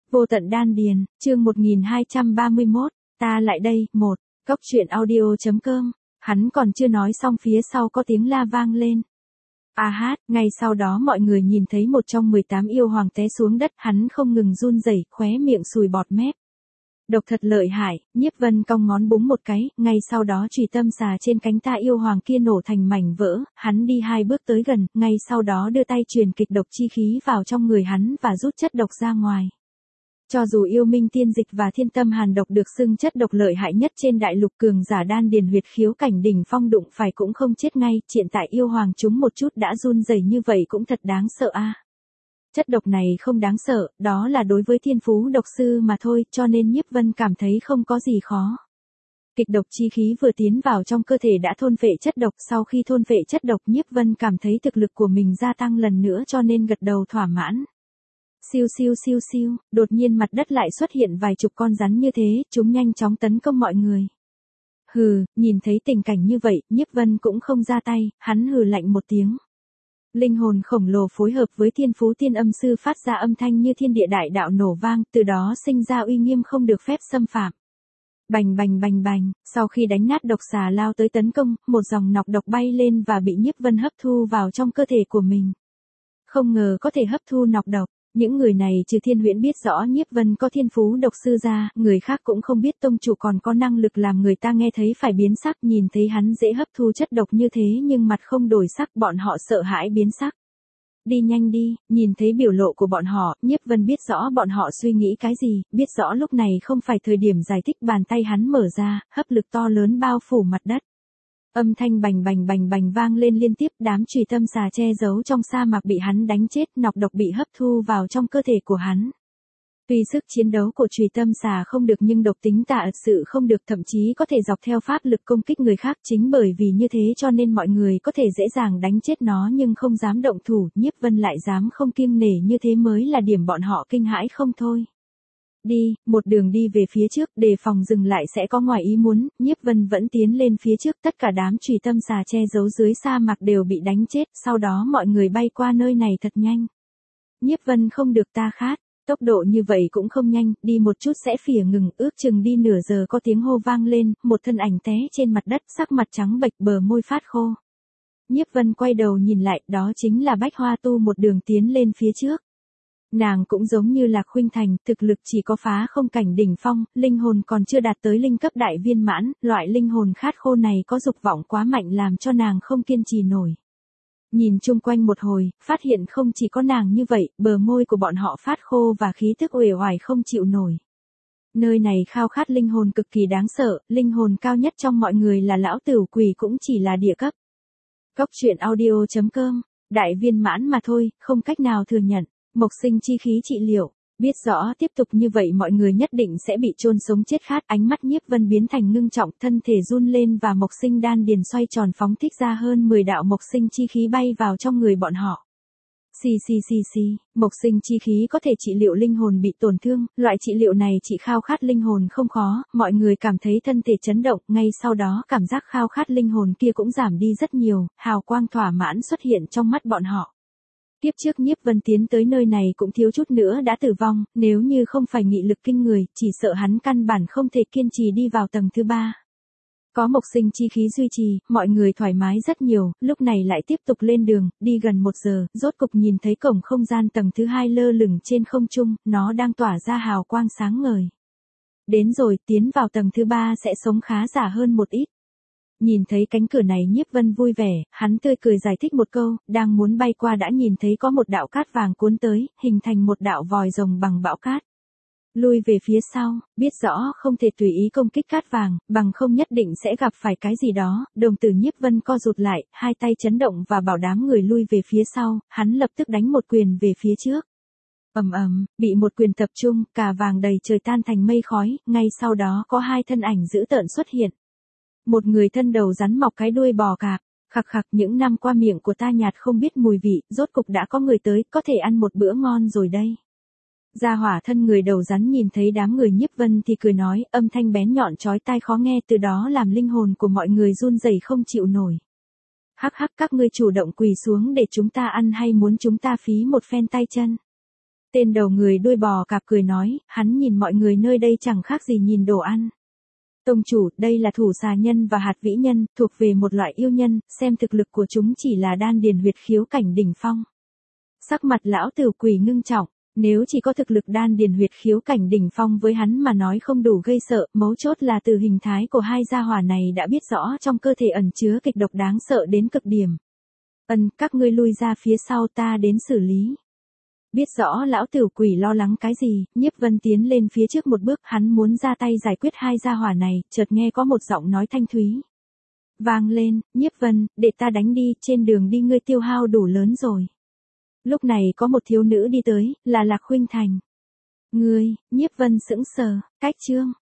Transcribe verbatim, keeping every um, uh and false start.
Vô tận đan điền, chương một nghìn hai trăm ba mươi mốt, ta lại đây, một, cốc truyện audio.com, hắn còn chưa nói xong phía sau có tiếng la vang lên. A hát, ngay sau đó mọi người nhìn thấy một trong mười tám yêu hoàng té xuống đất, hắn không ngừng run rẩy, khóe miệng sùi bọt mép. Độc thật lợi hại, Nhiếp Vân cong ngón búng một cái, ngay sau đó chùy tâm xà trên cánh ta yêu hoàng kia nổ thành mảnh vỡ, hắn đi hai bước tới gần, ngay sau đó đưa tay truyền kịch độc chi khí vào trong người hắn và rút chất độc ra ngoài. Cho dù yêu minh tiên dịch và thiên tâm hàn độc được xưng chất độc lợi hại nhất trên đại lục, cường giả đan điền huyệt khiếu cảnh đỉnh phong đụng phải cũng không chết ngay, hiện tại yêu hoàng chúng một chút đã run rẩy như vậy cũng thật đáng sợ a. Chất độc này không đáng sợ, đó là đối với thiên phú độc sư mà thôi, cho nên Nhiếp Vân cảm thấy không có gì khó. Kịch độc chi khí vừa tiến vào trong cơ thể đã thôn phệ chất độc, sau khi thôn phệ chất độc Nhiếp Vân cảm thấy thực lực của mình gia tăng lần nữa cho nên gật đầu thỏa mãn. Siêu siêu siêu siêu, đột nhiên mặt đất lại xuất hiện vài chục con rắn như thế, chúng nhanh chóng tấn công mọi người. Hừ, nhìn thấy tình cảnh như vậy, Nhiếp Vân cũng không ra tay, hắn hừ lạnh một tiếng. Linh hồn khổng lồ phối hợp với thiên phú tiên âm sư phát ra âm thanh như thiên địa đại đạo nổ vang, từ đó sinh ra uy nghiêm không được phép xâm phạm. Bành bành bành bành, sau khi đánh nát độc xà lao tới tấn công, một dòng nọc độc bay lên và bị Nhiếp Vân hấp thu vào trong cơ thể của mình. Không ngờ có thể hấp thu nọc độc. Những người này trừ Thiên Huyễn biết rõ Nhiếp Vân có thiên phú độc sư ra, người khác cũng không biết tông chủ còn có năng lực làm người ta nghe thấy phải biến sắc, nhìn thấy hắn dễ hấp thu chất độc như thế nhưng mặt không đổi sắc, bọn họ sợ hãi biến sắc. Đi nhanh đi, nhìn thấy biểu lộ của bọn họ, Nhiếp Vân biết rõ bọn họ suy nghĩ cái gì, biết rõ lúc này không phải thời điểm giải thích, bàn tay hắn mở ra, hấp lực to lớn bao phủ mặt đất. Âm thanh bành bành bành bành vang lên liên tiếp, đám chùy tâm xà che giấu trong sa mạc bị hắn đánh chết, nọc độc bị hấp thu vào trong cơ thể của hắn. Tuy sức chiến đấu của chùy tâm xà không được nhưng độc tính tà ật sự không được, thậm chí có thể dọc theo pháp lực công kích người khác, chính bởi vì như thế cho nên mọi người có thể dễ dàng đánh chết nó nhưng không dám động thủ, Nhiếp Vân lại dám không kiêng nể như thế mới là điểm bọn họ kinh hãi không thôi. Đi, một đường đi về phía trước, đề phòng dừng lại sẽ có ngoài ý muốn, Nhiếp Vân vẫn tiến lên phía trước, tất cả đám chùy tâm xà che giấu dưới sa mạc đều bị đánh chết, sau đó mọi người bay qua nơi này thật nhanh. Nhiếp Vân không được ta khát, tốc độ như vậy cũng không nhanh, đi một chút sẽ phìa ngừng, ước chừng đi nửa giờ có tiếng hô vang lên, một thân ảnh té trên mặt đất, sắc mặt trắng bệch, bờ môi phát khô. Nhiếp Vân quay đầu nhìn lại, đó chính là Bách Hoa Tu một đường tiến lên phía trước. Nàng cũng giống như Lạc Khuynh Thành, thực lực chỉ có phá không cảnh đỉnh phong, linh hồn còn chưa đạt tới linh cấp đại viên mãn, loại linh hồn khát khô này có dục vọng quá mạnh làm cho nàng không kiên trì nổi. Nhìn chung quanh một hồi, phát hiện không chỉ có nàng như vậy, bờ môi của bọn họ phát khô và khí tức uể oải không chịu nổi. Nơi này khao khát linh hồn cực kỳ đáng sợ, linh hồn cao nhất trong mọi người là lão tửu quỷ cũng chỉ là địa cấp. Cốc truyện audio.com, đại viên mãn mà thôi, không cách nào thừa nhận. Mộc sinh chi khí trị liệu, biết rõ tiếp tục như vậy mọi người nhất định sẽ bị chôn sống chết khát, ánh mắt Nhiếp Vân biến thành ngưng trọng, thân thể run lên và mộc sinh đan điền xoay tròn phóng thích ra hơn mười đạo mộc sinh chi khí bay vào trong người bọn họ. Xì xì xì xì, mộc sinh chi khí có thể trị liệu linh hồn bị tổn thương, loại trị liệu này chỉ khao khát linh hồn không khó, mọi người cảm thấy thân thể chấn động, ngay sau đó cảm giác khao khát linh hồn kia cũng giảm đi rất nhiều, hào quang thỏa mãn xuất hiện trong mắt bọn họ. Tiếp trước Nhiếp Vân tiến tới nơi này cũng thiếu chút nữa đã tử vong, nếu như không phải nghị lực kinh người, chỉ sợ hắn căn bản không thể kiên trì đi vào tầng thứ ba. Có mộc sinh chi khí duy trì, mọi người thoải mái rất nhiều, lúc này lại tiếp tục lên đường, đi gần một giờ, rốt cục nhìn thấy cổng không gian tầng thứ hai lơ lửng trên không trung, nó đang tỏa ra hào quang sáng ngời. Đến rồi, tiến vào tầng thứ ba sẽ sống khá giả hơn một ít. Nhìn thấy cánh cửa này Nhiếp Vân vui vẻ, hắn tươi cười giải thích một câu, đang muốn bay qua đã nhìn thấy có một đạo cát vàng cuốn tới, hình thành một đạo vòi rồng bằng bão cát. Lui về phía sau, biết rõ không thể tùy ý công kích cát vàng, bằng không nhất định sẽ gặp phải cái gì đó, đồng tử Nhiếp Vân co rụt lại, hai tay chấn động và bảo đám người lui về phía sau, hắn lập tức đánh một quyền về phía trước. Ầm ầm, bị một quyền tập trung, cả vàng đầy trời tan thành mây khói, ngay sau đó có hai thân ảnh dữ tợn xuất hiện. Một người thân đầu rắn mọc cái đuôi bò cạp, khặc khặc những năm qua miệng của ta nhạt không biết mùi vị, rốt cục đã có người tới, có thể ăn một bữa ngon rồi đây. Gia hỏa thân người đầu rắn nhìn thấy đám người Nhiếp Vân thì cười nói, âm thanh bén nhọn chói tai khó nghe, từ đó làm linh hồn của mọi người run rẩy không chịu nổi. Hắc hắc, các ngươi chủ động quỳ xuống để chúng ta ăn hay muốn chúng ta phí một phen tay chân? Tên đầu người đuôi bò cạp cười nói, hắn nhìn mọi người nơi đây chẳng khác gì nhìn đồ ăn. Tông chủ, đây là thủ xà nhân và hạt vĩ nhân, thuộc về một loại yêu nhân, xem thực lực của chúng chỉ là đan điền huyệt khiếu cảnh đỉnh phong. Sắc mặt lão tử quỷ ngưng trọng, nếu chỉ có thực lực đan điền huyệt khiếu cảnh đỉnh phong với hắn mà nói không đủ gây sợ, mấu chốt là từ hình thái của hai gia hỏa này đã biết rõ trong cơ thể ẩn chứa kịch độc đáng sợ đến cực điểm. Ân, các ngươi lui ra phía sau ta đến xử lý. Biết rõ lão tử quỷ lo lắng cái gì, Nhiếp Vân tiến lên phía trước một bước, hắn muốn ra tay giải quyết hai gia hỏa này, chợt nghe có một giọng nói thanh thúy. Vang lên, Nhiếp Vân, để ta đánh đi, trên đường đi ngươi tiêu hao đủ lớn rồi. Lúc này có một thiếu nữ đi tới, là Lạc Khuynh Thành. Ngươi, Nhiếp Vân sững sờ, cách chương,